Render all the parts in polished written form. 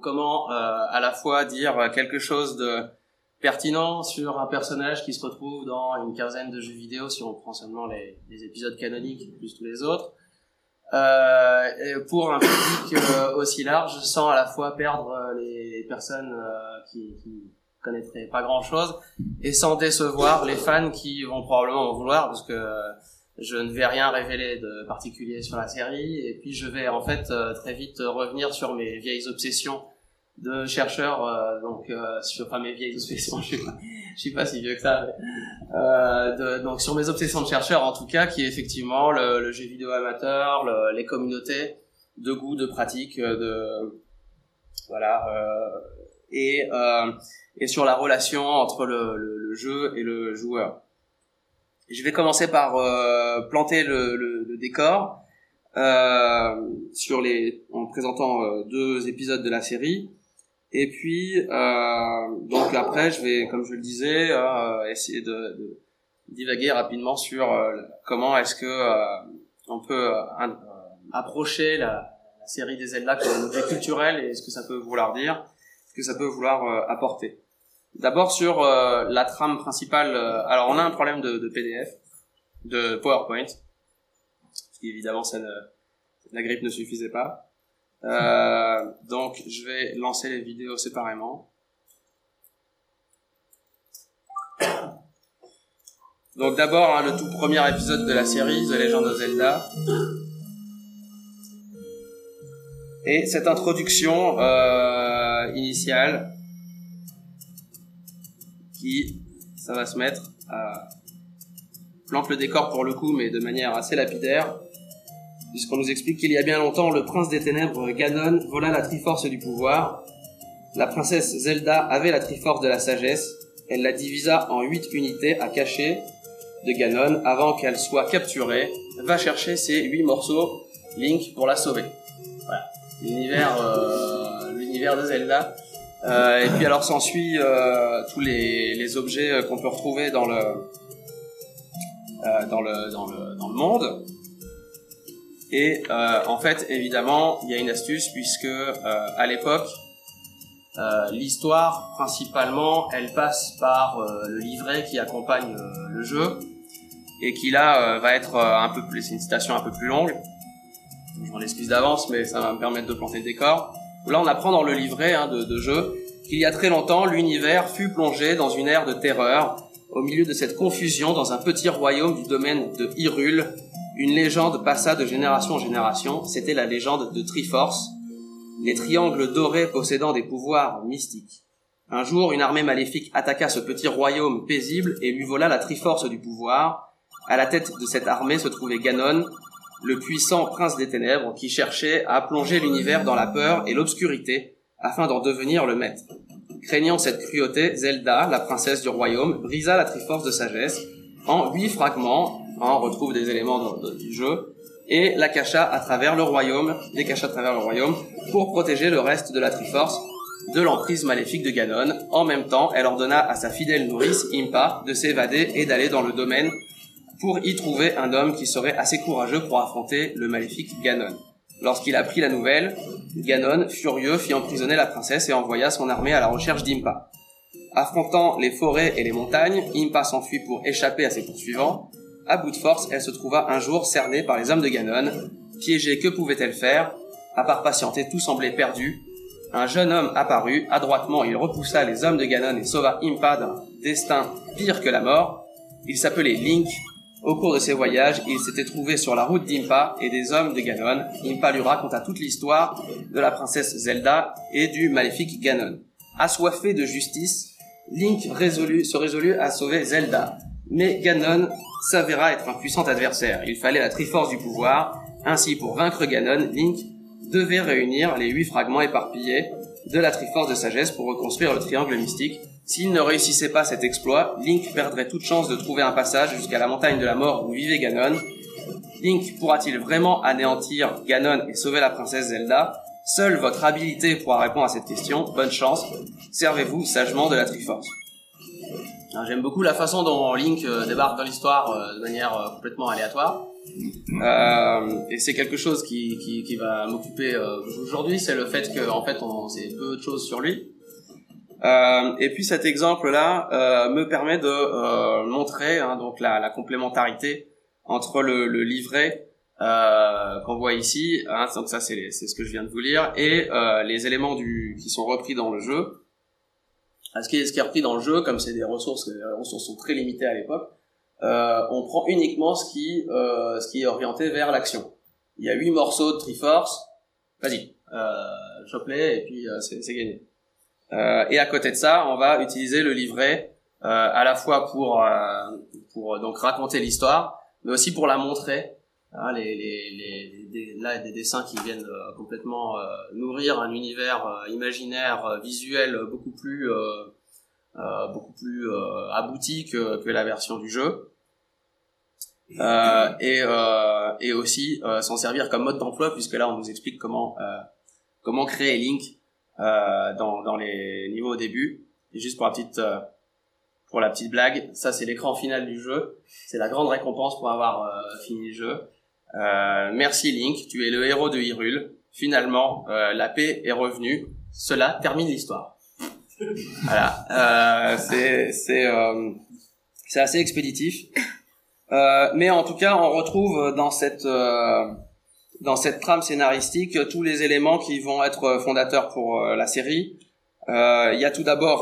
comment à la fois dire quelque chose de pertinent sur un personnage qui se retrouve dans une quinzaine de jeux vidéo, si on prend seulement les épisodes canoniques plus tous les autres, et pour un public aussi large, sans à la fois perdre les personnes qui connaîtraient pas grand-chose, et sans décevoir les fans qui vont probablement m'en vouloir, parce que je ne vais rien révéler de particulier sur la série, et puis je vais en fait très vite revenir sur mes vieilles obsessions de chercheurs, enfin mes vieilles obsessions, je suis pas si vieux que ça, mais, donc sur mes obsessions de chercheurs en tout cas, qui est effectivement le jeu vidéo amateur, les communautés de goût, de pratique, et sur la relation entre le jeu et le joueur. Je vais commencer par planter le décor en présentant 2 épisodes de la série, et puis donc après je vais, comme je le disais, essayer de divaguer rapidement sur comment est-ce que on peut approcher la série des Zelda comme un objet culturel, et ce que ça peut vouloir dire, ce que ça peut vouloir apporter. D'abord sur la trame principale, alors on a un problème de PDF, de PowerPoint, parce qu'évidemment la grippe ne suffisait pas. Donc je vais lancer les vidéos séparément. Donc d'abord le tout premier épisode de la série, The Legend of Zelda. Et cette introduction initiale, ça va se mettre à plante le décor pour le coup, mais de manière assez lapidaire, puisqu'on nous explique qu'il y a bien longtemps, le prince des ténèbres Ganon vola la Triforce du pouvoir. La princesse Zelda avait la Triforce de la sagesse. Elle la divisa en 8 unités à cacher de Ganon avant qu'elle soit capturée. Va chercher ces 8 morceaux, Link, pour la sauver. Voilà, l'univers de Zelda. Et puis alors s'ensuit tous les objets qu'on peut retrouver dans le monde. Et en fait, évidemment, il y a une astuce, puisque à l'époque, l'histoire principalement, elle passe par le livret qui accompagne le jeu, et qui là va être c'est une citation un peu plus longue. Je m'en excuse d'avance, mais ça va me permettre de planter le décor. Là, on apprend dans le livret de jeu qu'il y a très longtemps, l'univers fut plongé dans une ère de terreur. Au milieu de cette confusion, dans un petit royaume du domaine de Hyrule, une légende passa de génération en génération. C'était la légende de Triforce, les triangles dorés possédant des pouvoirs mystiques. Un jour, une armée maléfique attaqua ce petit royaume paisible et lui vola la Triforce du pouvoir. À la tête de cette armée se trouvait Ganon, le puissant prince des ténèbres, qui cherchait à plonger l'univers dans la peur et l'obscurité afin d'en devenir le maître. Craignant cette cruauté, Zelda, la princesse du royaume, brisa la Triforce de sagesse en 8 fragments, on retrouve des éléments du jeu, et la cacha à travers le royaume, pour protéger le reste de la Triforce de l'emprise maléfique de Ganon. En même temps, elle ordonna à sa fidèle nourrice, Impa, de s'évader et d'aller dans le domaine pour y trouver un homme qui serait assez courageux pour affronter le maléfique Ganon. Lorsqu'il apprit la nouvelle, Ganon, furieux, fit emprisonner la princesse et envoya son armée à la recherche d'Impa. Affrontant les forêts et les montagnes, Impa s'enfuit pour échapper à ses poursuivants. À bout de force, elle se trouva un jour cernée par les hommes de Ganon. Piégée, que pouvait-elle faire? À part patienter, tout semblait perdu. Un jeune homme apparut. Adroitement, il repoussa les hommes de Ganon et sauva Impa d'un destin pire que la mort. Il s'appelait Link. Au cours de ses voyages, il s'était trouvé sur la route d'Impa et des hommes de Ganon. Impa lui raconta toute l'histoire de la princesse Zelda et du maléfique Ganon. Assoiffé de justice, Link se résolut à sauver Zelda. Mais Ganon s'avéra être un puissant adversaire. Il fallait la Triforce du pouvoir. Ainsi, pour vaincre Ganon, Link devait réunir les 8 fragments éparpillés de la Triforce de sagesse pour reconstruire le triangle mystique. S'il ne réussissait pas cet exploit, Link perdrait toute chance de trouver un passage jusqu'à la montagne de la mort où vivait Ganon. Link pourra-t-il vraiment anéantir Ganon et sauver la princesse Zelda? Seule votre habilité pourra répondre à cette question. Bonne chance. Servez-vous sagement de la Triforce. Alors, j'aime beaucoup la façon dont Link débarque dans l'histoire de manière complètement aléatoire. Et c'est quelque chose qui va m'occuper aujourd'hui, c'est le fait qu'en fait on sait peu de choses sur lui. Et puis cet exemple-là me permet de montrer donc la complémentarité entre le livret qu'on voit ici, donc ça c'est ce que je viens de vous lire, et les éléments qui sont repris dans le jeu. Ce qui est repris dans le jeu, comme c'est les ressources sont très limitées à l'époque, on prend uniquement ce qui est orienté vers l'action. Il y a 8 morceaux de Triforce, vas-y, chope-les et puis c'est gagné. Et à côté de ça, on va utiliser le livret à la fois pour donc raconter l'histoire, mais aussi pour la montrer. Là, des dessins qui viennent complètement nourrir un univers imaginaire, visuel beaucoup plus abouti que la version du jeu. Et aussi s'en servir comme mode d'emploi, puisque là on nous explique comment créer Link dans les niveaux au début. Et juste pour la petite blague, ça c'est l'écran final du jeu, c'est la grande récompense pour avoir fini le jeu. Merci Link, tu es le héros de Hyrule. Finalement, la paix est revenue. Cela termine l'histoire. Voilà, c'est assez expéditif. Mais en tout cas, on retrouve dans cette trame scénaristique tous les éléments qui vont être fondateurs pour la série. Il y a tout d'abord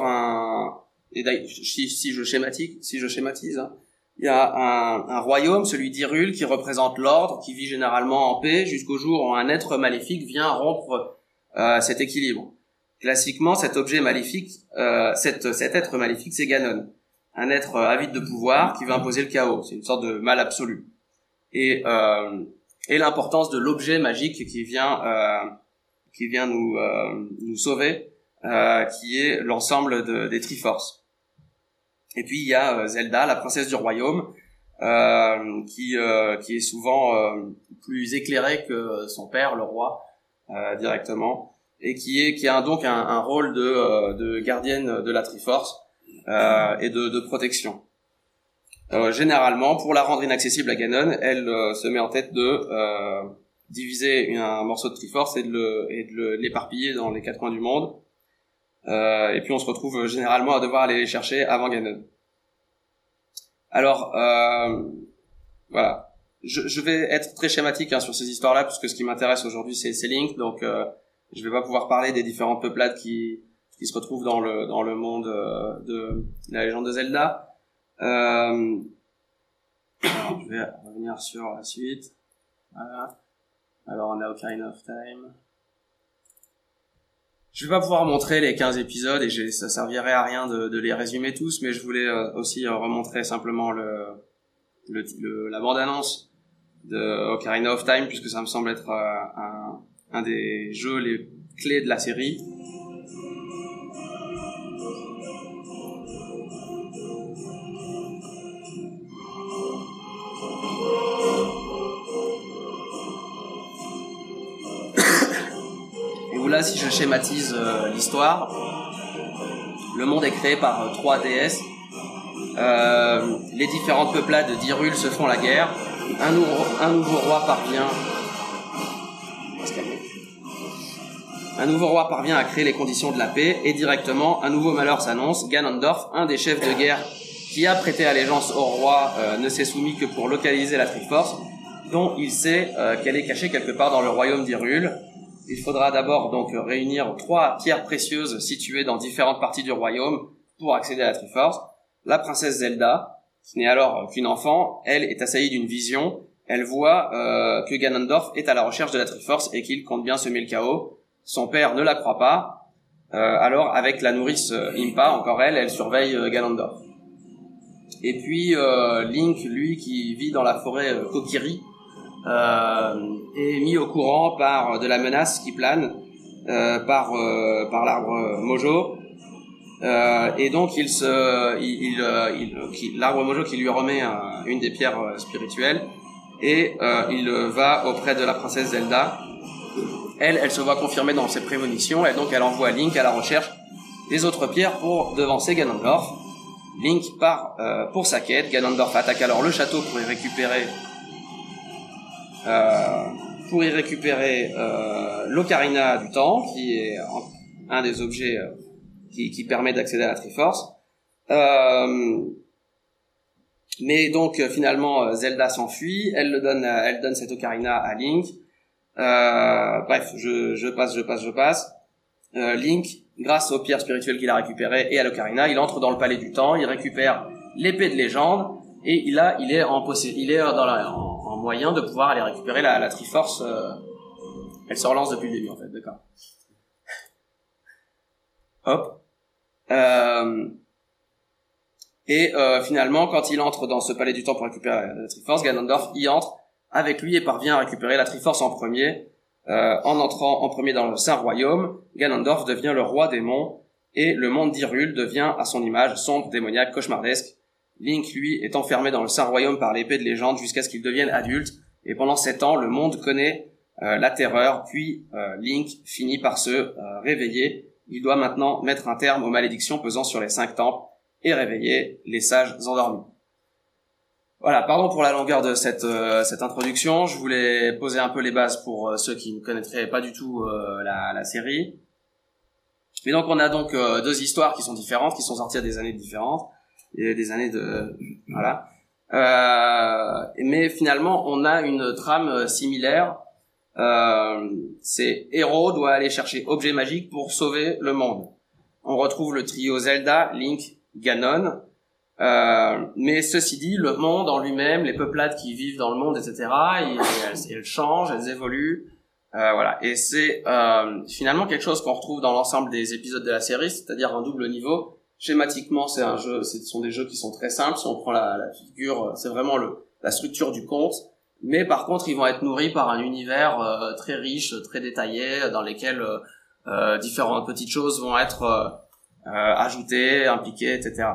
si je schématise, il y a un royaume, celui d'Hyrule, qui représente l'ordre, qui vit généralement en paix, jusqu'au jour où un être maléfique vient rompre cet équilibre. Classiquement, cet objet maléfique, cet être maléfique, c'est Ganon, un être avide de pouvoir qui veut imposer le chaos. C'est une sorte de mal absolu. Et l'importance de l'objet magique qui vient nous sauver, qui est l'ensemble des Triforces. Et puis il y a Zelda, la princesse du royaume, qui est souvent plus éclairée que son père, le roi, directement, et qui a donc un rôle de gardienne de la Triforce et de protection. Généralement, pour la rendre inaccessible à Ganon, elle se met en tête de diviser un morceau de Triforce et de l'éparpiller dans les 4 coins du monde. Et puis on se retrouve généralement à devoir aller les chercher avant Ganon. Alors voilà, je vais être très schématique sur ces histoires-là, puisque ce qui m'intéresse aujourd'hui c'est Link, donc je vais pas pouvoir parler des différentes peuplades qui se retrouvent dans le monde de la légende de Zelda. Je vais revenir sur la suite. Voilà. Alors on a Ocarina of Time. Je vais pas pouvoir montrer les 15 épisodes et ça servirait à rien de les résumer tous, mais je voulais aussi remontrer simplement la bande-annonce de Ocarina of Time, puisque ça me semble être un des jeux les clés de la série. Là, si je schématise l'histoire, le monde est créé par 3 déesses. Les différentes peuplades d'Hyrule se font la guerre. Un nouveau roi parvient à créer les conditions de la paix, et directement, un nouveau malheur s'annonce. Ganondorf, un des chefs de guerre qui a prêté allégeance au roi, ne s'est soumis que pour localiser la Triforce, dont il sait qu'elle est cachée quelque part dans le royaume d'Hyrule. Il faudra d'abord donc réunir 3 pierres précieuses situées dans différentes parties du royaume pour accéder à la Triforce. La princesse Zelda, qui n'est alors qu'une enfant, elle est assaillie d'une vision. Elle voit que Ganondorf est à la recherche de la Triforce et qu'il compte bien semer le chaos. Son père ne la croit pas. Alors avec la nourrice Impa, encore elle surveille Ganondorf. Et puis Link, lui, qui vit dans la forêt Kokiri, est mis au courant par de la menace qui plane par l'arbre Mojo, et donc l'arbre Mojo qui lui remet une des pierres spirituelles, et il va auprès de la princesse Zelda. Elle se voit confirmée dans ses prémonitions, et donc elle envoie Link à la recherche des autres pierres pour devancer Ganondorf. Link part pour sa quête. Ganondorf attaque alors le château pour y récupérer pour y récupérer l'Ocarina du Temps, qui est un des objets qui permet d'accéder à la Triforce. Mais donc finalement Zelda s'enfuit, elle donne cette Ocarina à Link. Bref, je passe. Link, grâce aux pierres spirituelles qu'il a récupérées et à l'Ocarina, il entre dans le palais du temps, il récupère l'épée de légende et il est en moyen de pouvoir aller récupérer la Triforce. Elle se relance depuis le début en fait, d'accord. Hop. Finalement, quand il entre dans ce palais du temps pour récupérer la Triforce, Ganondorf y entre avec lui et parvient à récupérer la Triforce en premier. En entrant en premier dans le Saint Royaume, Ganondorf devient le roi des monts et le monde d'Hyrule devient à son image sombre, démoniaque, cauchemardesque. Link, lui, est enfermé dans le Saint Royaume par l'épée de légende jusqu'à ce qu'il devienne adulte et pendant 7 ans, le monde connaît la terreur, puis Link finit par se réveiller. Il doit maintenant mettre un terme aux malédictions pesant sur les 5 temples et réveiller les sages endormis. Voilà, pardon pour la longueur de cette introduction. Je voulais poser un peu les bases pour ceux qui ne connaîtraient pas du tout la série. Mais donc on a donc 2 histoires qui sont différentes, qui sont sorties à des années différentes, et des années de voilà. Mais finalement on a une trame similaire. C'est héros doit aller chercher objet magique pour sauver le monde. On retrouve le trio Zelda, Link, Ganon. Mais ceci dit, le monde en lui-même, les peuplades qui vivent dans le monde, etc., elles changent, elles évoluent, voilà. Et c'est finalement quelque chose qu'on retrouve dans l'ensemble des épisodes de la série, c'est-à-dire un double niveau. Schématiquement, ce sont des jeux qui sont très simples. Si on prend la figure, c'est vraiment la structure du conte. Mais par contre, ils vont être nourris par un univers très riche, très détaillé, dans lesquels différentes petites choses vont être ajoutées, impliquées, etc.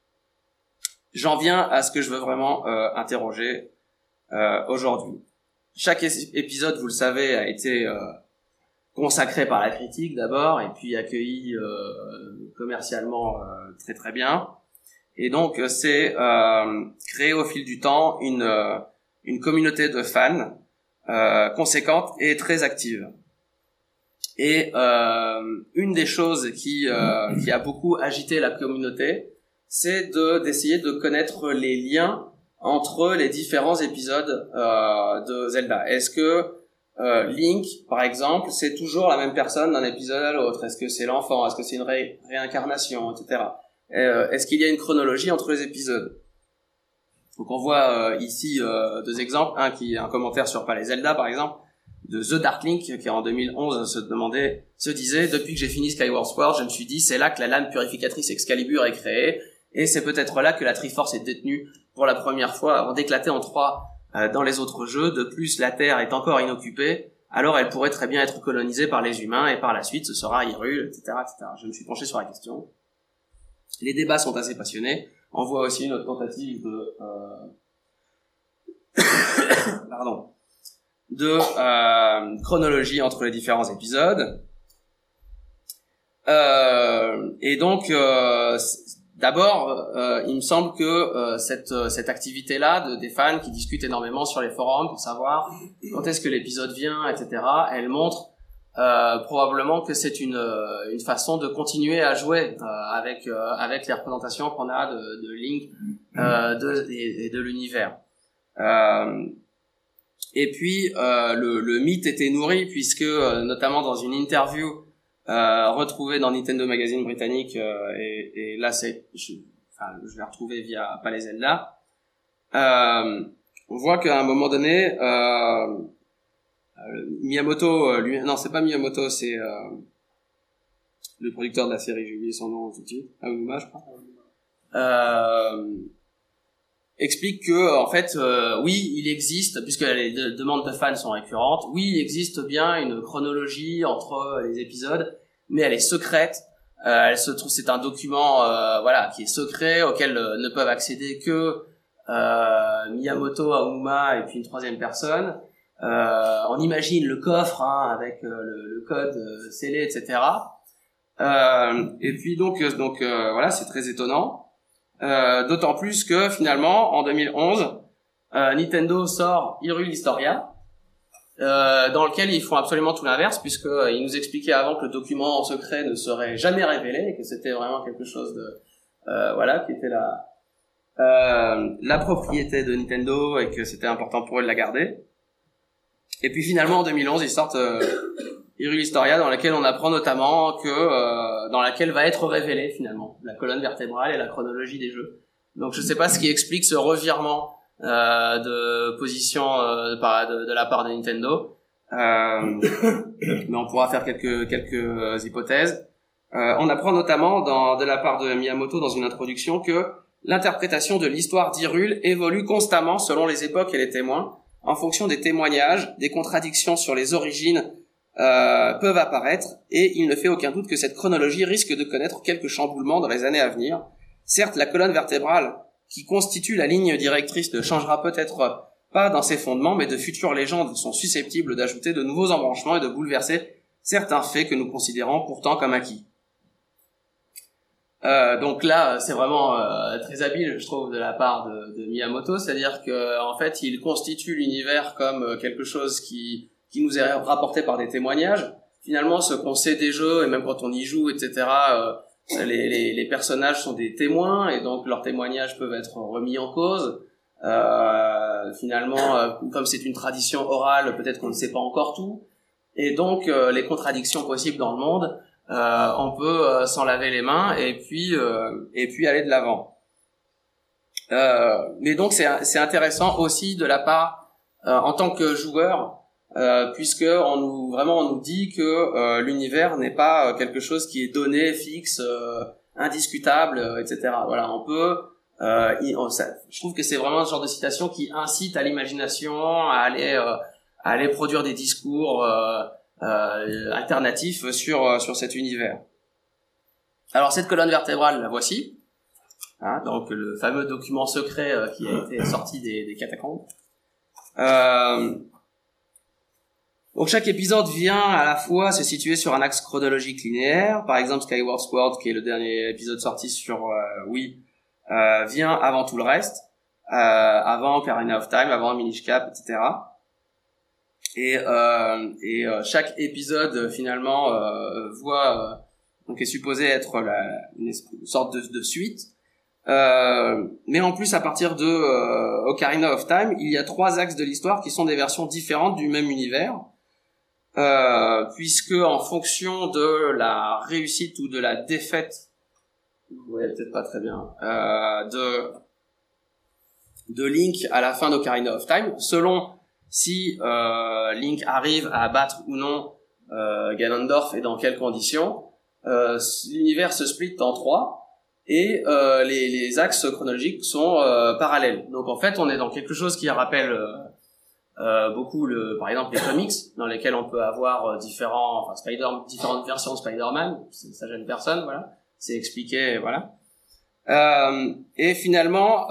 J'en viens à ce que je veux vraiment interroger aujourd'hui. Chaque épisode, vous le savez, a été consacré par la critique d'abord, et puis accueilli commercialement très très bien. Et donc c'est créé au fil du temps une communauté de fans conséquente et très active. Et une des choses qui a beaucoup agité la communauté, c'est d'essayer de connaître les liens entre les différents épisodes de Zelda. Est-ce que Link, par exemple, c'est toujours la même personne d'un épisode à l'autre? Est-ce que c'est l'enfant? Est-ce que c'est une réincarnation, etc. Est-ce qu'il y a une chronologie entre les épisodes? Donc on voit ici 2 exemples. Un commentaire sur Palais Zelda, par exemple, de The Dark Link, qui en 2011 se disait: depuis que j'ai fini Skyward Sword, je me suis dit, c'est là que la lame purificatrice Excalibur est créée. Et c'est peut-être là que la Triforce est détenue pour la première fois avant d'éclater en 3 dans les autres jeux. De plus, la Terre est encore inoccupée, alors elle pourrait très bien être colonisée par les humains et par la suite ce sera Hyrule, etc., etc. Je me suis penché sur la question. Les débats sont assez passionnés. On voit aussi une autre tentative de chronologie entre les différents épisodes. Et donc d'abord, il me semble que cette activité-là des fans qui discutent énormément sur les forums pour savoir quand est-ce que l'épisode vient, etc., elle montre probablement que c'est une façon de continuer à jouer avec les représentations qu'on a de Link et de l'univers. Et puis le mythe était nourri puisque notamment dans une interview retrouvé dans Nintendo Magazine britannique et là je l'ai retrouvé via Palais Zelda. On voit qu'à un moment donné Miyamoto non, c'est pas Miyamoto, c'est le producteur de la série, j'ai oublié son nom tout de suite, Aonuma, je crois. Explique que en fait oui, il existe, puisque les demandes de fans sont récurrentes, oui, il existe bien une chronologie entre les épisodes, mais elle est secrète. Elle se trouve, c'est un document voilà, qui est secret, auquel ne peuvent accéder que Miyamoto, Aonuma et puis une 3e personne. On imagine le coffre avec le code scellé, etc. Et puis donc voilà, c'est très étonnant. D'autant plus que finalement en 2011 Nintendo sort Hyrule Historia dans lequel ils font absolument tout l'inverse, puisque ils nous expliquaient avant que le document secret ne serait jamais révélé, et que c'était vraiment quelque chose de voilà, qui était la propriété de Nintendo et que c'était important pour eux de la garder. Et puis finalement en 2011 ils sortent Hyrule Historia, dans laquelle on apprend notamment que dans laquelle va être révélée finalement la colonne vertébrale et la chronologie des jeux. Donc je sais pas ce qui explique ce revirement de position de la part de Nintendo, mais on pourra faire quelques hypothèses. On apprend notamment de la part de Miyamoto dans une introduction que l'interprétation de l'histoire d'Hyrule évolue constamment selon les époques et les témoins, en fonction des témoignages, des contradictions sur les origines peuvent apparaître, et il ne fait aucun doute que cette chronologie risque de connaître quelques chamboulements dans les années à venir. Certes, la colonne vertébrale qui constitue la ligne directrice ne changera peut-être pas dans ses fondements, mais de futures légendes sont susceptibles d'ajouter de nouveaux embranchements et de bouleverser certains faits que nous considérons pourtant comme acquis. Donc là, c'est vraiment très habile, je trouve, de la part de Miyamoto, c'est-à-dire que en fait, il constitue l'univers comme quelque chose qui nous est rapporté par des témoignages. Finalement, ce qu'on sait des jeux, et même quand on y joue, etc., les personnages sont des témoins, et donc leurs témoignages peuvent être remis en cause. Finalement, comme c'est une tradition orale, peut-être qu'on ne sait pas encore tout, et donc les contradictions possibles dans le monde, on peut s'en laver les mains et puis aller de l'avant. Mais donc c'est intéressant aussi de la part en tant que joueur, puisque on nous dit que l'univers n'est pas quelque chose qui est donné, fixe, indiscutable, etc. Voilà, on peut je trouve que c'est vraiment ce genre de citation qui incite à l'imagination, à aller produire des discours alternatifs sur cet univers. Alors cette colonne vertébrale, la voici, hein, donc le fameux document secret qui a été sorti des catacombes. Donc chaque épisode vient à la fois se situer sur un axe chronologique linéaire. Par exemple, Skyward Sword, qui est le dernier épisode sorti sur Wii, vient avant tout le reste, avant Ocarina of Time, avant Minish Cap, etc. Et chaque épisode finalement donc est supposé être une sorte de suite. Mais en plus, à partir de Ocarina of Time, il y a 3 axes de l'histoire qui sont des versions différentes du même univers, puisque en fonction de la réussite ou de la défaite, vous voyez peut-être pas très bien, de Link à la fin d'Ocarina of Time, selon si Link arrive à abattre ou non Ganondorf et dans quelles conditions, l'univers se split en 3 et les axes chronologiques sont parallèles. Donc en fait, on est dans quelque chose qui rappelle beaucoup par exemple les comics, dans lesquels on peut avoir différentes versions de Spider-Man. Ça gêne personne, voilà. C'est expliqué, voilà. Et finalement,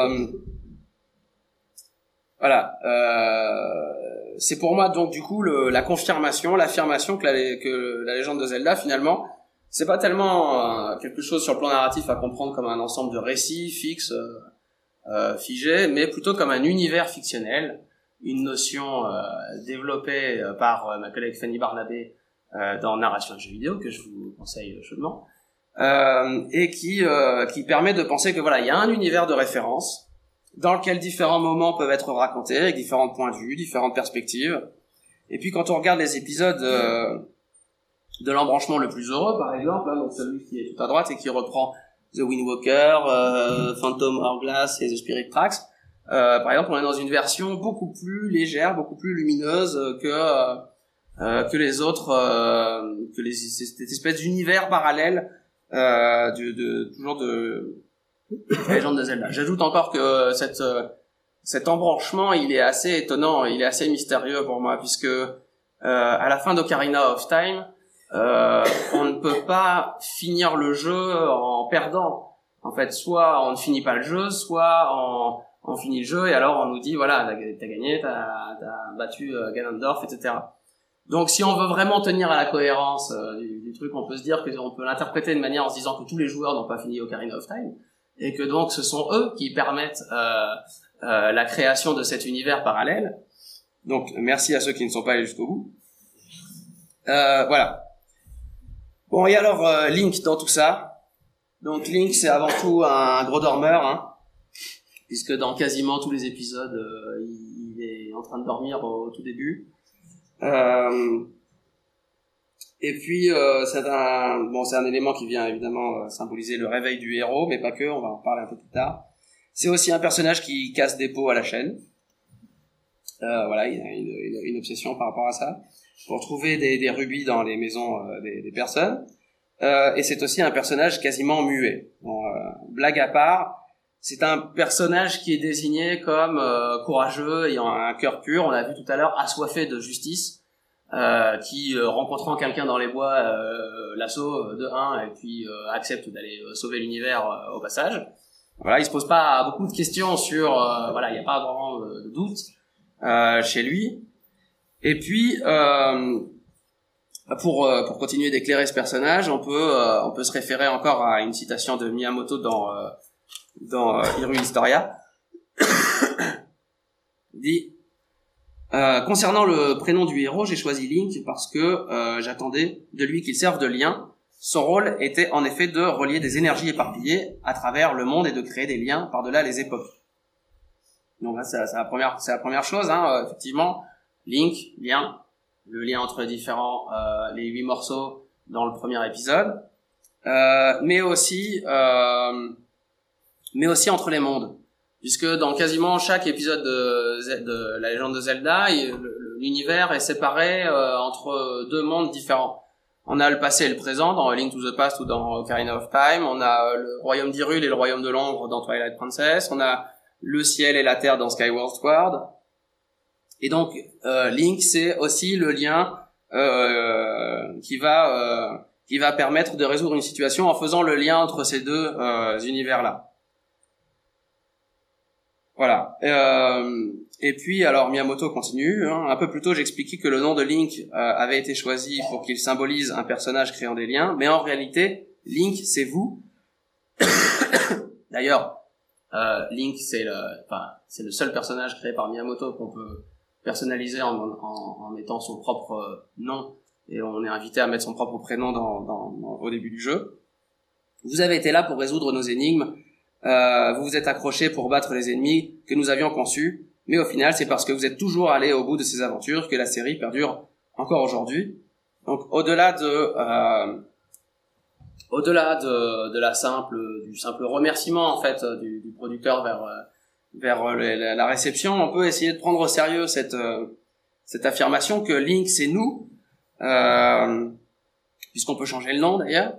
voilà, c'est pour moi donc du coup la confirmation, l'affirmation que la légende de Zelda finalement, c'est pas tellement quelque chose sur le plan narratif à comprendre comme un ensemble de récits fixes, figés, mais plutôt comme un univers fictionnel, une notion développée par ma collègue Fanny Barnabé dans Narration de jeux vidéo, que je vous conseille chaudement, et qui permet de penser que voilà, il y a un univers de référence dans lequel différents moments peuvent être racontés avec différents points de vue, différentes perspectives. Et puis quand on regarde les épisodes de l'embranchement le plus heureux, par exemple, donc celui qui est tout à droite et qui reprend The Wind Walker, Phantom Hourglass et The Spirit Tracks, par exemple, on est dans une version beaucoup plus légère, beaucoup plus lumineuse que les autres, cette espèce d'univers parallèle toujours de la légende de Zelda. J'ajoute encore que cet embranchement, il est assez étonnant, il est assez mystérieux pour moi, puisque à la fin d'Ocarina of Time, on ne peut pas finir le jeu en perdant. En fait, soit on ne finit pas le jeu, soit on finit le jeu et alors on nous dit voilà, t'as gagné, t'as battu Ganondorf, etc. Donc si on veut vraiment tenir à la cohérence du truc, on peut se dire qu'on peut l'interpréter de manière en se disant que tous les joueurs n'ont pas fini Ocarina of Time et que donc ce sont eux qui permettent la création de cet univers parallèle. Donc merci à ceux qui ne sont pas allés jusqu'au bout. Voilà. Bon, et alors Link dans tout ça. Donc Link, c'est avant tout un gros dormeur, hein, puisque dans quasiment tous les épisodes, il est en train de dormir au tout début. Et puis c'est un élément qui vient évidemment symboliser le réveil du héros, mais pas que, on va en parler un peu plus tard. C'est aussi un personnage qui casse des pots à la chaîne. Voilà, il a une obsession par rapport à ça, pour trouver des rubis dans les maisons des personnes. Et c'est aussi un personnage quasiment muet. Bon, blague à part, c'est un personnage qui est désigné comme courageux, ayant un cœur pur. On l'a vu tout à l'heure, assoiffé de justice. Qui rencontrant quelqu'un dans les bois l'assaut de 1 et puis accepte d'aller sauver l'univers au passage. Voilà, il se pose pas beaucoup de questions sur voilà, il y a pas vraiment de doute chez lui. Et puis pour continuer d'éclairer ce personnage, on peut se référer encore à une citation de Miyamoto dans Hyrule Historia. Il dit concernant le prénom du héros, j'ai choisi Link parce que j'attendais de lui qu'il serve de lien. Son rôle était en effet de relier des énergies éparpillées à travers le monde et de créer des liens par-delà les époques. Donc là, c'est la première chose, hein, effectivement. Link, lien, le lien entre les 8 morceaux dans le premier épisode, mais aussi entre les mondes. Puisque dans quasiment chaque épisode de la légende de Zelda, l'univers est séparé entre deux mondes différents. On a le passé et le présent dans A Link to the Past ou dans Ocarina of Time. On a le royaume d'Hyrule et le royaume de l'ombre dans Twilight Princess. On a le ciel et la terre dans Skyward Sword. Et donc Link, c'est aussi le lien qui va permettre de résoudre une situation en faisant le lien entre ces deux univers-là. Voilà. Et puis, alors Miyamoto continue. Hein. Un peu plus tôt, j'expliquais que le nom de Link avait été choisi pour qu'il symbolise un personnage créant des liens, mais en réalité, Link, c'est vous. D'ailleurs, Link, c'est le seul personnage créé par Miyamoto qu'on peut personnaliser en mettant son propre nom, et on est invité à mettre son propre prénom au début du jeu. Vous avez été là pour résoudre nos énigmes. Vous vous êtes accrochés pour battre les ennemis que nous avions conçus, mais au final c'est parce que vous êtes toujours allés au bout de ces aventures que la série perdure encore aujourd'hui. Donc au-delà du simple remerciement en fait du producteur vers la réception, on peut essayer de prendre au sérieux cette affirmation que Link c'est nous, puisqu'on peut changer le nom d'ailleurs.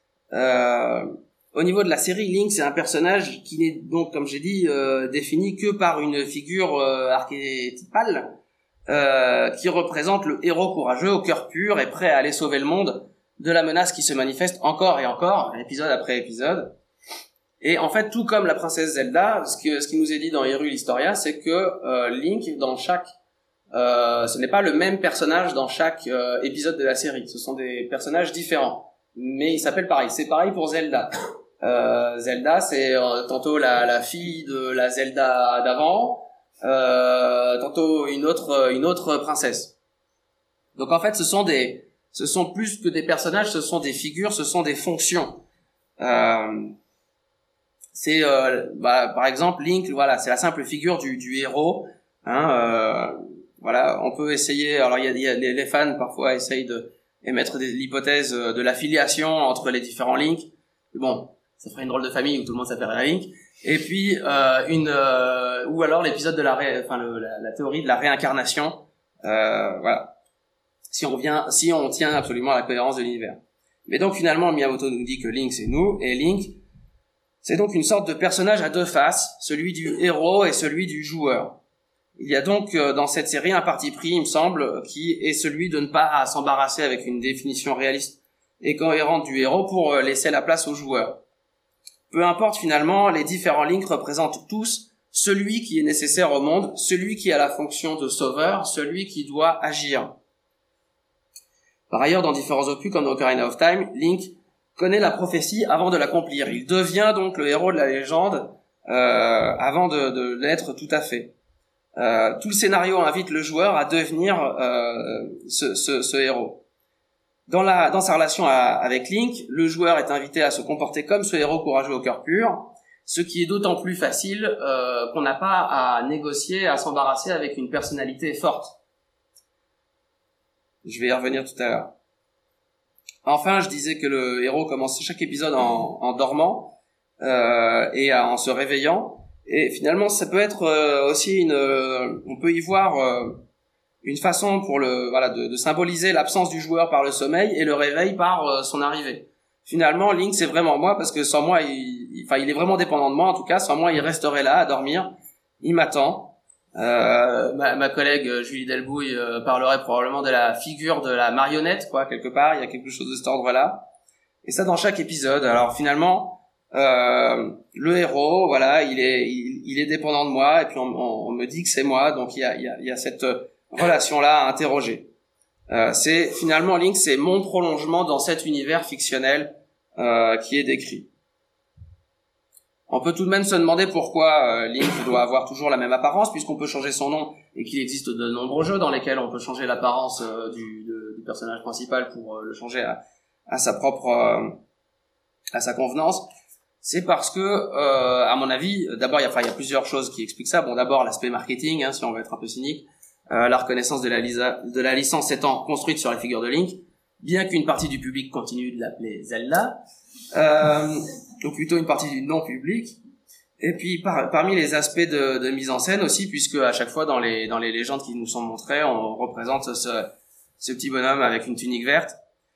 Au niveau de la série, Link, c'est un personnage qui n'est donc, comme j'ai dit, défini que par une figure archétypale qui représente le héros courageux au cœur pur et prêt à aller sauver le monde de la menace qui se manifeste encore et encore, épisode après épisode. Et en fait, tout comme la princesse Zelda, ce qui nous est dit dans Hyrule Historia, c'est que Link, ce n'est pas le même personnage dans chaque épisode de la série. Ce sont des personnages différents. Mais ils s'appellent pareil. C'est pareil pour Zelda. Zelda, c'est tantôt la fille de la Zelda d'avant, tantôt une autre princesse. Donc en fait, ce sont plus que des personnages, ce sont des figures, ce sont des fonctions. Par exemple, Link, voilà, c'est la simple figure du héros. Hein, voilà, on peut essayer. Alors il y a les fans parfois essayent émettre l'hypothèse de l'affiliation entre les différents Link. Bon, ça ferait une drôle de famille où tout le monde s'appellerait Link. Et puis ou alors l'épisode de la théorie de la réincarnation. Voilà. Si on tient absolument à la cohérence de l'univers. Mais donc finalement Miyamoto nous dit que Link c'est nous, et Link c'est donc une sorte de personnage à deux faces, celui du héros et celui du joueur. Il y a donc dans cette série un parti pris, il me semble, qui est celui de ne pas s'embarrasser avec une définition réaliste et cohérente du héros pour laisser la place au joueur. Peu importe finalement, les différents Link représentent tous celui qui est nécessaire au monde, celui qui a la fonction de sauveur, celui qui doit agir. Par ailleurs, dans différents opus comme Ocarina of Time, Link connaît la prophétie avant de l'accomplir. Il devient donc le héros de la légende avant de l'être tout à fait. Tout le scénario invite le joueur à devenir ce héros. Dans sa relation avec Link, le joueur est invité à se comporter comme ce héros courageux au cœur pur, ce qui est d'autant plus facile qu'on n'a pas à négocier, à s'embarrasser avec une personnalité forte. Je vais y revenir tout à l'heure. Enfin, je disais que le héros commence chaque épisode en dormant et en se réveillant. Et finalement, ça peut être aussi on peut y voir une façon pour de symboliser l'absence du joueur par le sommeil et le réveil par son arrivée. Finalement, Link, c'est vraiment moi, parce que sans moi, il est vraiment dépendant de moi. En tout cas, sans moi, il resterait là à dormir. Il m'attend. Ma collègue Julie Delbouille parlerait probablement de la figure de la marionnette, quoi, quelque part. Il y a quelque chose de cet ordre-là. Et ça dans chaque épisode. Alors finalement, le héros, voilà, il est dépendant de moi, et puis on me dit que c'est moi, donc il y a cette relation-là à interroger. C'est finalement Link, c'est mon prolongement dans cet univers fictionnel qui est décrit. On peut tout de même se demander pourquoi Link doit avoir toujours la même apparence, puisqu'on peut changer son nom et qu'il existe de nombreux jeux dans lesquels on peut changer l'apparence du personnage principal pour le changer à sa propre à sa convenance. C'est parce que à mon avis, d'abord il y a plusieurs choses qui expliquent ça. Bon, d'abord l'aspect marketing, si on veut être un peu cynique, la reconnaissance de la licence étant construite sur la figure de Link, bien qu'une partie du public continue de l'appeler Zelda. Donc plutôt une partie du non-public. Et puis parmi les aspects de mise en scène aussi, puisque à chaque fois dans les légendes qui nous sont montrées, on représente ce petit bonhomme avec une tunique verte.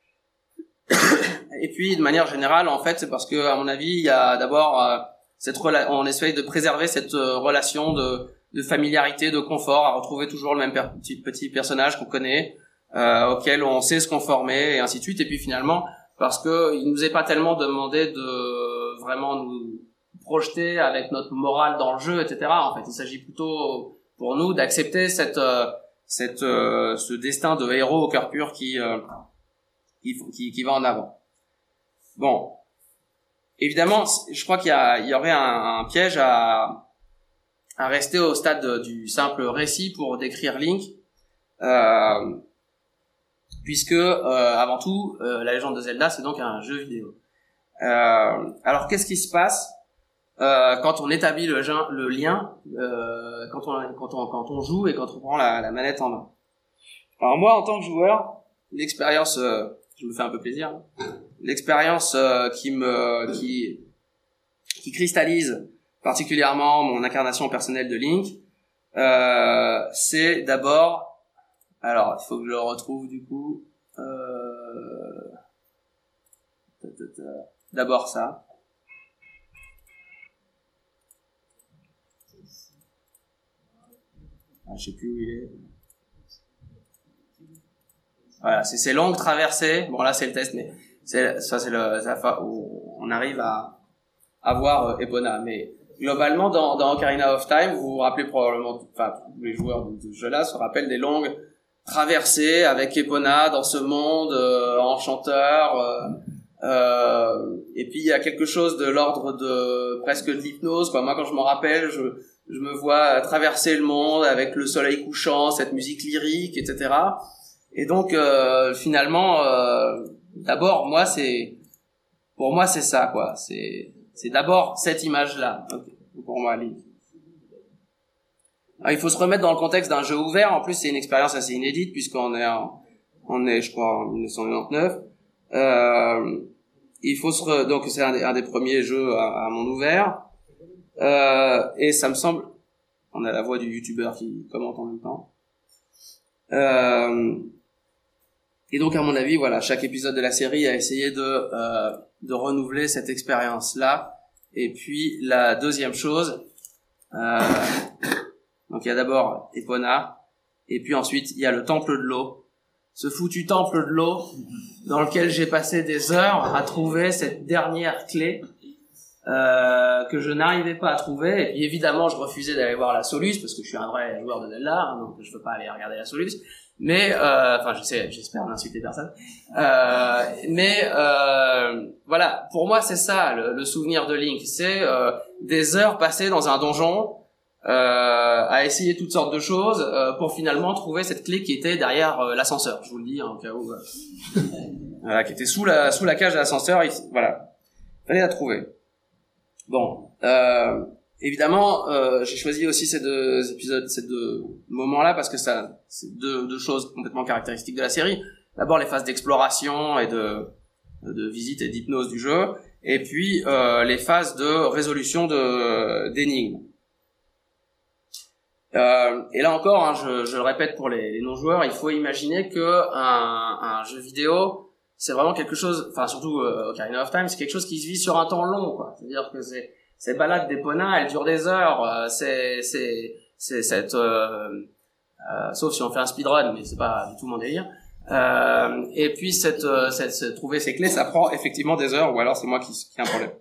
Et puis de manière générale, en fait, c'est parce que à mon avis, il y a d'abord on essaye de préserver cette relation de familiarité, de confort, à retrouver toujours le même petit personnage qu'on connaît, auquel on sait se conformer et ainsi de suite. Et puis finalement, parce que il nous est pas tellement demandé de vraiment nous projeter avec notre morale dans le jeu, etc. En fait, il s'agit plutôt pour nous d'accepter ce destin de héros au cœur pur qui va en avant. Bon, évidemment, je crois qu'il y aurait un piège à rester au stade du simple récit pour décrire Link. Puisque avant tout, la légende de Zelda, c'est donc un jeu vidéo. Alors qu'est-ce qui se passe quand on établit le lien, quand on joue et quand on prend la manette en main? Alors moi, en tant que joueur, l'expérience, je me fais un peu plaisir, l'expérience qui cristallise particulièrement mon incarnation personnelle de Link, c'est d'abord. Alors, il faut que je le retrouve du coup. D'abord ça. Je sais plus où il est. Voilà, c'est ces longues traversées. Bon là c'est le test, mais c'est la fois où on arrive à voir Epona. Mais globalement dans Ocarina of Time, vous vous rappelez probablement, enfin tous les joueurs de ce jeu-là se rappellent des longues traversée avec Epona dans ce monde enchanteur, et puis il y a quelque chose de l'ordre de presque de l'hypnose, quoi. Moi quand je m'en rappelle, je me vois traverser le monde avec le soleil couchant, cette musique lyrique, etc. Et donc finalement, d'abord pour moi c'est ça, quoi. C'est d'abord cette image-là, pour moi, Link. Alors, il faut se remettre dans le contexte d'un jeu ouvert. En plus, c'est une expérience assez inédite puisqu'on est, je crois, en 1999. Il faut donc c'est un des premiers jeux à monde ouvert. Et ça me semble, on a la voix du youtubeur qui commente en même temps. Et donc, à mon avis, voilà, chaque épisode de la série a essayé de renouveler cette expérience-là. Et puis, la deuxième chose, donc il y a d'abord Epona, et puis ensuite il y a le temple de l'eau, ce foutu temple de l'eau dans lequel j'ai passé des heures à trouver cette dernière clé que je n'arrivais pas à trouver. Et puis évidemment je refusais d'aller voir la Solus parce que je suis un vrai joueur de Zelda, donc je veux pas aller regarder la Solus. Mais enfin j'espère n'insulter personne. Mais voilà, pour moi c'est ça le souvenir de Link, c'est des heures passées dans un donjon à essayer toutes sortes de choses pour finalement trouver cette clé qui était derrière l'ascenseur. Je vous le dis hein, au cas où. Voilà, qui était sous la cage de l'ascenseur. Voilà, fallait la trouver. Bon, évidemment, j'ai choisi aussi ces deux épisodes, ces deux moments-là parce que ça, c'est deux choses complètement caractéristiques de la série. D'abord les phases d'exploration et de visite et d'hypnose du jeu, et puis les phases de résolution d'énigmes. Et là encore, hein, je le répète pour les non-joueurs, il faut imaginer que un jeu vidéo, c'est vraiment quelque chose, enfin surtout Ocarina of Time, c'est quelque chose qui se vit sur un temps long, quoi. C'est-à-dire que ces balades d'Epona, elles durent des heures. C'est cette sauf si on fait un speedrun, mais c'est pas du tout mon délire. Et puis trouver ces clés, ça prend effectivement des heures, ou alors c'est moi qui ai un problème.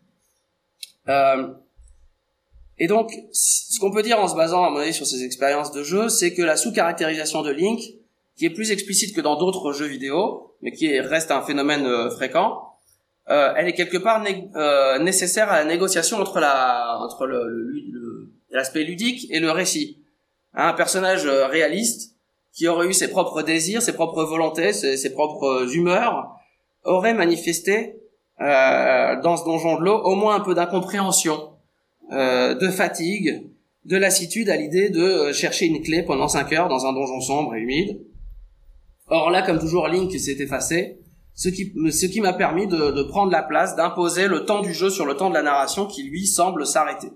Et donc, ce qu'on peut dire en se basant, à mon avis, sur ces expériences de jeu, c'est que la sous-caractérisation de Link, qui est plus explicite que dans d'autres jeux vidéo, mais qui reste un phénomène fréquent, elle est quelque part nécessaire à la négociation entre l'aspect ludique et le récit. Un personnage réaliste, qui aurait eu ses propres désirs, ses propres volontés, ses propres humeurs, aurait manifesté dans ce donjon de l'eau au moins un peu d'incompréhension, de fatigue, de lassitude à l'idée de chercher une clé pendant 5 heures dans un donjon sombre et humide. Or là, comme toujours, Link s'est effacé, ce qui m'a permis de prendre la place, d'imposer le temps du jeu sur le temps de la narration qui, lui, semble s'arrêter.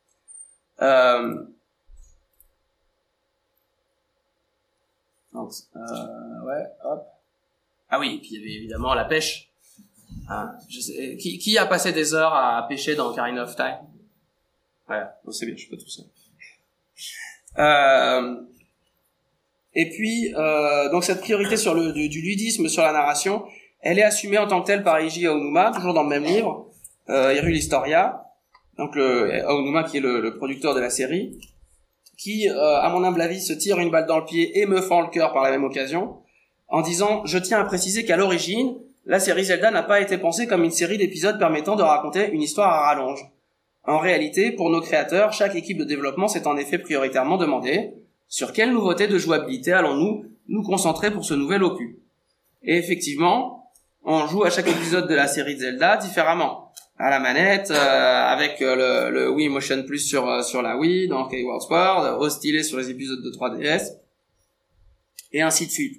Ouais, hop. Ah oui, et puis il y avait évidemment la pêche. Qui a passé des heures à pêcher dans Ocarina of Time? Ouais, c'est bien, je suis pas tout seul. Et puis, donc cette priorité sur du ludisme sur la narration, elle est assumée en tant que telle par Eiji Aonuma, toujours dans le même livre, Hyrule Historia, donc Aonuma qui est le producteur de la série, qui, à mon humble avis, se tire une balle dans le pied et me fend le cœur par la même occasion, en disant « Je tiens à préciser qu'à l'origine, la série Zelda n'a pas été pensée comme une série d'épisodes permettant de raconter une histoire à rallonge. En réalité, pour nos créateurs, chaque équipe de développement s'est en effet prioritairement demandé sur quelle nouveauté de jouabilité allons-nous nous concentrer pour ce nouvel opus. Et effectivement, on joue à chaque épisode de la série Zelda différemment. À la manette, avec le Wii Motion Plus sur la Wii, dans Skyward Sword, au stylet sur les épisodes de 3DS, et ainsi de suite.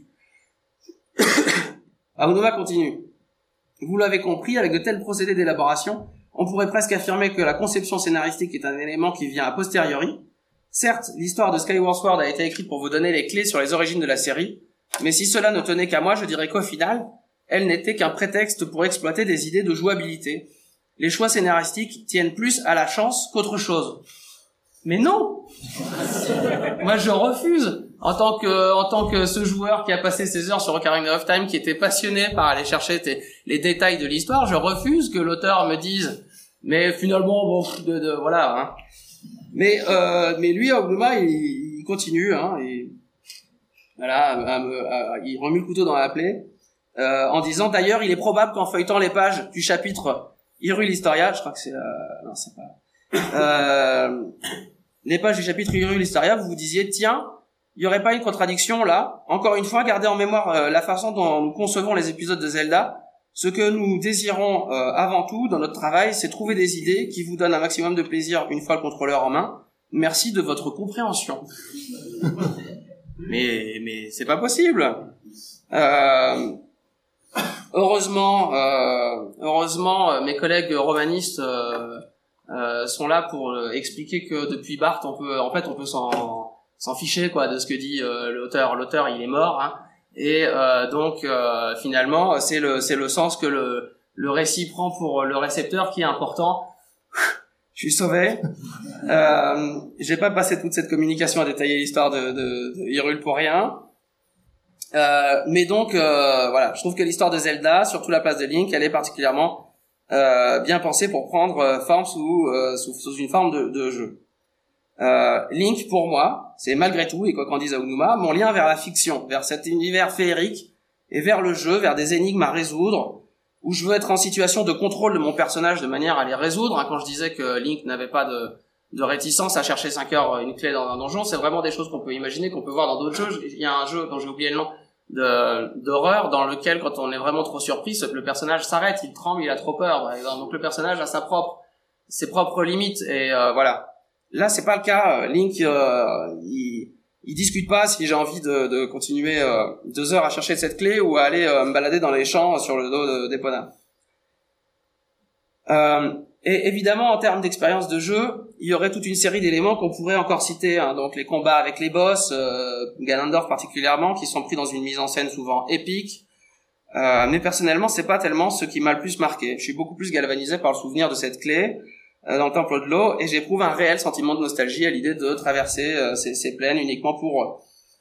Aonuma continue. Vous l'avez compris, avec de tels procédés d'élaboration, on pourrait presque affirmer que la conception scénaristique est un élément qui vient a posteriori. Certes, l'histoire de Skyward Sword a été écrite pour vous donner les clés sur les origines de la série, mais si cela ne tenait qu'à moi, je dirais qu'au final, elle n'était qu'un prétexte pour exploiter des idées de jouabilité. Les choix scénaristiques tiennent plus à la chance qu'autre chose. Mais non! Moi, je refuse. En tant que ce joueur qui a passé ses heures sur Ocarina of Time, qui était passionné par aller chercher les détails de l'histoire, je refuse que l'auteur me dise, mais finalement, bon, voilà, hein. Mais lui, Aonuma, il continue, hein, et voilà, il remue le couteau dans la plaie, en disant, d'ailleurs, il est probable qu'en feuilletant les pages du chapitre Hyrule Historia, je crois que c'est non, c'est pas, les pages du chapitre Hyrule Historia, vous vous disiez, tiens, il y aurait pas une contradiction là? Encore une fois, gardez en mémoire la façon dont nous concevons les épisodes de Zelda. Ce que nous désirons avant tout dans notre travail, c'est trouver des idées qui vous donnent un maximum de plaisir une fois le contrôleur en main. Merci de votre compréhension. mais c'est pas possible. Heureusement, mes collègues romanistes sont là pour expliquer que depuis Barthes, on peut s'en ficher quoi de ce que dit l'auteur. L'auteur, il est mort, hein. Et donc finalement, c'est le sens que le récit prend pour le récepteur qui est important. Je suis sauvé. J'ai pas passé toute cette communication à détailler l'histoire de Hyrule pour rien. Mais donc voilà, je trouve que l'histoire de Zelda, surtout la place de Link, elle est particulièrement bien pensée pour prendre forme sous une forme de jeu. Link, pour moi, c'est malgré tout, et quoi qu'en dise Aonuma, mon lien vers la fiction, vers cet univers féerique, et vers le jeu, vers des énigmes à résoudre, où je veux être en situation de contrôle de mon personnage de manière à les résoudre. Quand je disais que Link n'avait pas de réticence à chercher 5 heures une clé dans un donjon. C'est vraiment des choses qu'on peut imaginer, qu'on peut voir dans d'autres jeux. Il y a un jeu dont j'ai oublié le nom, d'horreur, dans lequel, quand on est vraiment trop surpris, le personnage s'arrête, il tremble, il a trop peur, par exemple. Donc le personnage a ses propres limites, et voilà. Là, c'est pas le cas. Link, il discute pas si j'ai envie de continuer 2 heures à chercher cette clé ou à aller me balader dans les champs sur le dos d'Epona. Et évidemment, en termes d'expérience de jeu, il y aurait toute une série d'éléments qu'on pourrait encore citer, hein. Donc les combats avec les boss, Ganondorf particulièrement, qui sont pris dans une mise en scène souvent épique. Mais personnellement, c'est pas tellement ce qui m'a le plus marqué. Je suis beaucoup plus galvanisé par le souvenir de cette clé dans le Temple de l'eau, et j'éprouve un réel sentiment de nostalgie à l'idée de traverser ces plaines uniquement pour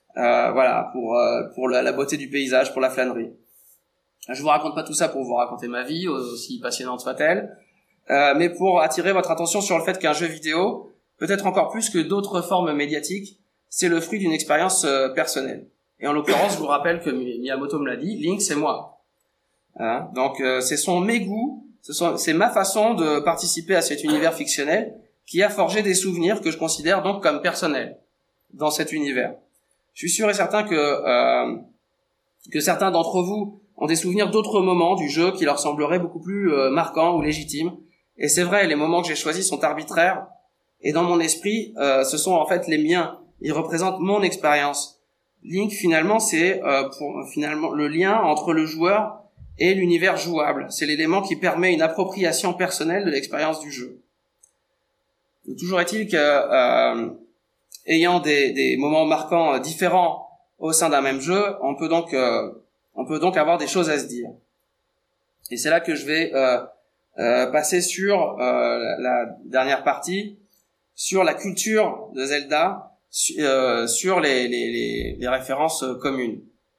la beauté du paysage, pour la flânerie. Je vous raconte pas tout ça pour vous raconter ma vie, aussi passionnante soit-elle, mais pour attirer votre attention sur le fait qu'un jeu vidéo, peut-être encore plus que d'autres formes médiatiques, c'est le fruit d'une expérience personnelle. Et en l'occurrence, je vous rappelle que Miyamoto me l'a dit, Link, c'est moi. Donc ce sont mes goûts, c'est ma façon de participer à cet univers fictionnel qui a forgé des souvenirs que je considère donc comme personnels dans cet univers. Je suis sûr et certain que certains d'entre vous ont des souvenirs d'autres moments du jeu qui leur sembleraient beaucoup plus marquants ou légitimes. Et c'est vrai, les moments que j'ai choisis sont arbitraires, et dans mon esprit, ce sont en fait les miens. Ils représentent mon expérience. Link, finalement, c'est finalement le lien entre le joueur et l'univers jouable. C'est l'élément qui permet une appropriation personnelle de l'expérience du jeu. Donc, toujours est-il que ayant des moments marquants différents au sein d'un même jeu, on peut donc avoir des choses à se dire. Et c'est là que je vais passer sur la dernière partie, sur la culture de Zelda, sur les références communes.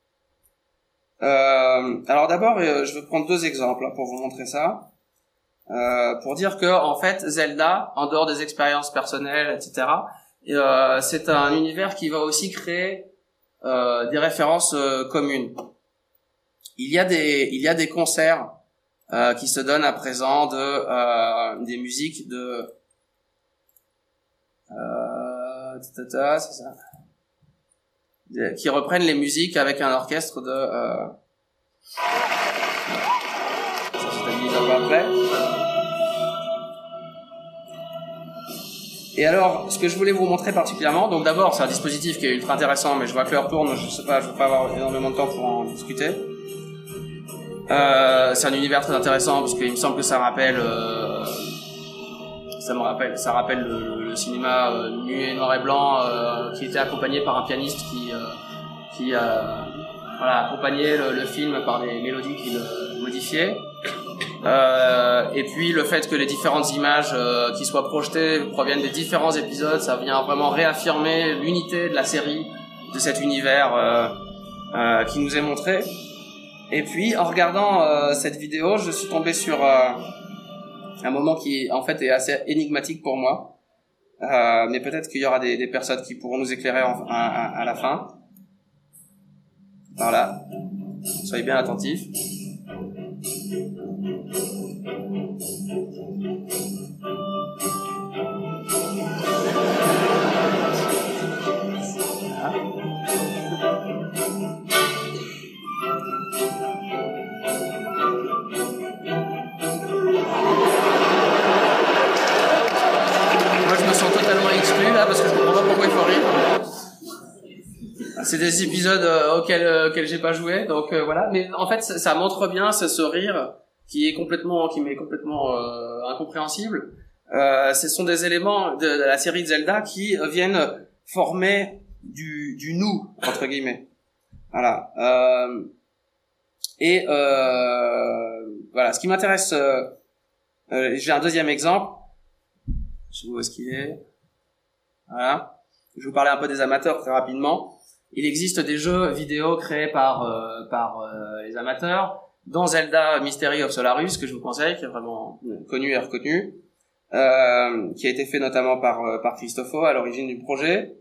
Alors d'abord, je vais prendre 2 exemples pour vous montrer ça, pour dire que en fait Zelda, en dehors des expériences personnelles, etc., c'est un univers qui va aussi créer des références communes. Il y a des concerts qui se donnent à présent des musiques de c'est ça, qui reprennent les musiques avec un orchestre de ça se stabilise un peu après. Et alors, ce que je voulais vous montrer particulièrement, donc d'abord, c'est un dispositif qui est ultra intéressant, mais je vois que l'heure tourne, je sais pas, je vais pas avoir énormément de temps pour en discuter. C'est un univers très intéressant parce qu'il me semble que ça rappelle le cinéma nu et noir et blanc qui était accompagné par un pianiste qui accompagnait le film par des mélodies qu'il modifiait. Et puis le fait que les différentes images qui soient projetées proviennent des différents épisodes, ça vient vraiment réaffirmer l'unité de la série, de cet univers qui nous est montré. Et puis en regardant cette vidéo, je suis tombé sur un moment qui en fait est assez énigmatique pour moi, mais peut-être qu'il y aura des personnes qui pourront nous éclairer à la fin. Voilà, soyez bien attentifs. Moi je me sens totalement exclu là parce que je comprends pas pourquoi il faut rire. C'est des épisodes auxquels j'ai pas joué, donc voilà. Mais en fait, ça montre bien ce rire qui m'est complètement incompréhensible. Ce sont des éléments de la série de Zelda qui viennent former du nous entre guillemets. Voilà. Voilà. Ce qui m'intéresse, j'ai un deuxième exemple. Je sais où est-ce qu'il est. Voilà. Je vais vous parler un peu des amateurs très rapidement. Il existe des jeux vidéo créés par les amateurs, dont Zelda Mystery of Solarus, que je vous conseille, qui est vraiment connu et reconnu, qui a été fait notamment par Christopho à l'origine du projet.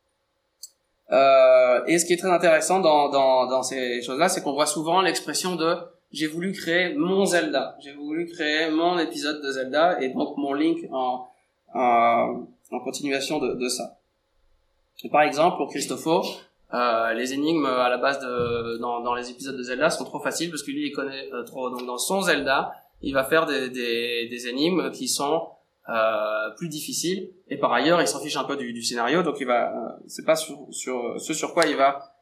Et ce qui est très intéressant dans ces choses-là, c'est qu'on voit souvent l'expression de « j'ai voulu créer mon Zelda », j'ai voulu créer mon épisode de Zelda, et donc mon Link en en continuation de ça. Et par exemple, pour Christopho, les énigmes à la base dans les épisodes de Zelda sont trop faciles parce que lui il connaît trop. Donc dans son Zelda, il va faire des énigmes qui sont plus difficiles, et par ailleurs il s'en fiche un peu du scénario, donc il va c'est pas sur ce sur quoi il va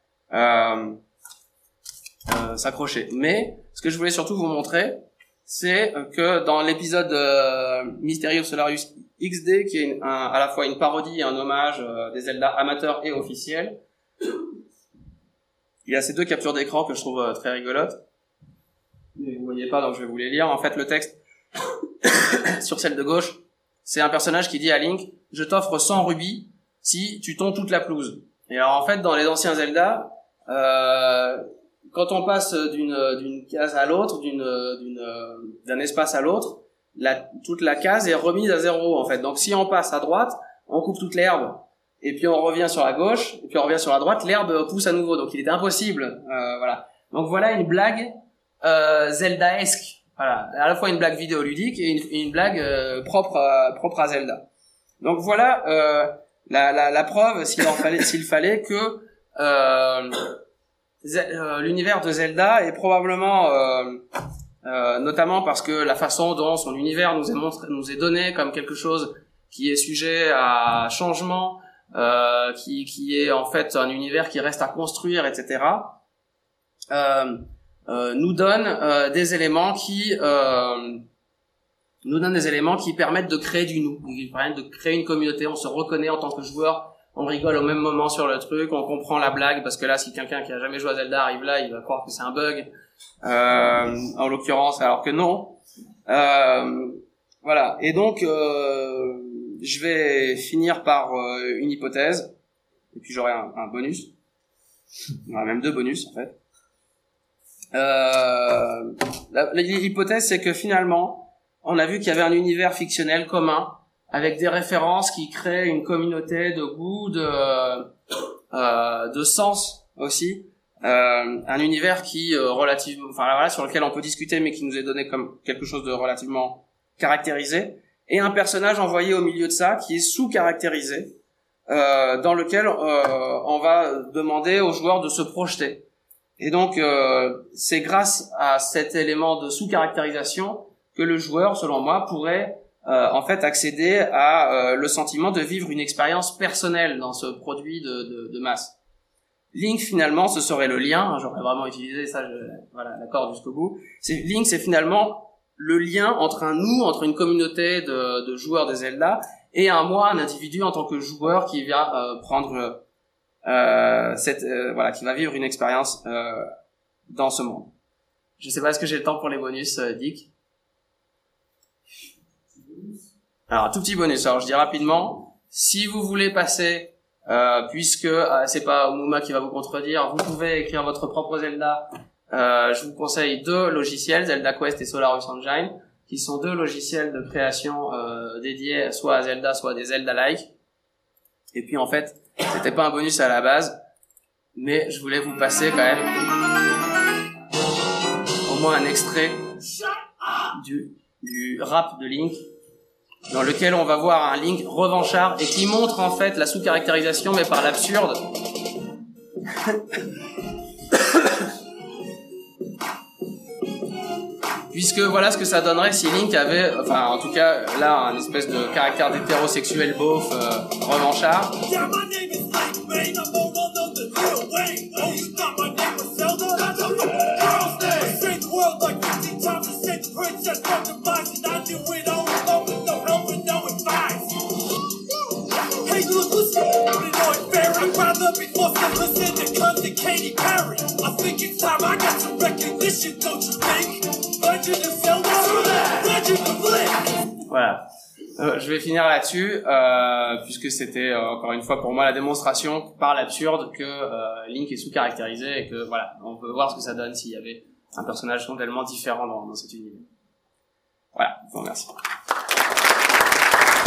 s'accrocher. Mais ce que je voulais surtout vous montrer, c'est que dans l'épisode Mysterious Solarius XD, qui est à la fois une parodie et un hommage des Zelda amateurs et officiels, il y a ces deux captures d'écran que je trouve très rigolotes. Mais vous voyez pas, donc je vais vous les lire. En fait, le texte sur celle de gauche, c'est un personnage qui dit à Link « Je t'offre 100 rubis si tu tonds toute la pelouse ». Et alors en fait, dans les anciens Zelda, quand on passe d'une case à l'autre, d'un espace à l'autre, toute la case est remise à 0 en fait. Donc si on passe à droite, on coupe toute l'herbe, et puis on revient sur la gauche, et puis on revient sur la droite, l'herbe pousse à nouveau. Donc il était impossible. Voilà. Donc voilà une blague Zeldaesque. Voilà, à la fois une blague vidéoludique et une blague propre à Zelda. Donc voilà la preuve s'il fallait que l'univers de Zelda est probablement notamment parce que la façon dont son univers nous est donné comme quelque chose qui est sujet à changement, qui est en fait un univers qui reste à construire, etc. Nous donne des éléments qui permettent de créer du nous, qui permettent de créer une communauté. On se reconnaît en tant que joueur, on rigole au même moment sur le truc, on comprend la blague, parce que là, si quelqu'un qui a jamais joué à Zelda arrive là, il va croire que c'est un bug, en l'occurrence, alors que non. Voilà. Et donc, je vais finir par une hypothèse, et puis j'aurai un bonus. Il y aura même deux bonus, en fait. L'hypothèse, c'est que finalement, on a vu qu'il y avait un univers fictionnel commun avec des références qui créent une communauté de goût, de sens aussi, un univers qui relativement, enfin voilà, sur lequel on peut discuter, mais qui nous est donné comme quelque chose de relativement caractérisé, et un personnage envoyé au milieu de ça qui est sous-caractérisé, dans lequel on va demander aux joueurs de se projeter. Et donc, c'est grâce à cet élément de sous-caractérisation que le joueur, selon moi, pourrait en fait accéder à le sentiment de vivre une expérience personnelle dans ce produit de masse. Link, finalement, ce serait le lien. J'aurais vraiment utilisé ça, voilà, l'accord jusqu'au bout. Link, c'est finalement le lien entre un nous, entre une communauté de joueurs de Zelda, et un moi, un individu en tant que joueur qui vient prendre voilà, qui va vivre une expérience dans ce monde. Je sais pas, est-ce que j'ai le temps pour les bonus, Dick? Alors, un tout petit bonus. Alors, je dis rapidement, si vous voulez passer, puisque c'est pas Mouma qui va vous contredire, vous pouvez écrire votre propre Zelda. Je vous conseille deux logiciels, Zelda Quest et Solarus Engine, qui sont deux logiciels de création dédiés soit à Zelda, soit à des Zelda-like. Et puis, en fait, c'était pas un bonus à la base, mais je voulais vous passer quand même au moins un extrait du rap de Link, dans lequel on va voir un Link revanchard et qui montre en fait la sous-caractérisation mais par l'absurde. Puisque voilà ce que ça donnerait si Link avait, enfin en tout cas là, un espèce de caractère d'hétérosexuel beauf revanchard. Voilà. Je vais finir là-dessus, puisque c'était encore une fois pour moi la démonstration par l'absurde que Link est sous-caractérisé et que voilà, on peut voir ce que ça donne s'il y avait un personnage complètement différent dans cet univers. Voilà, je vous remercie.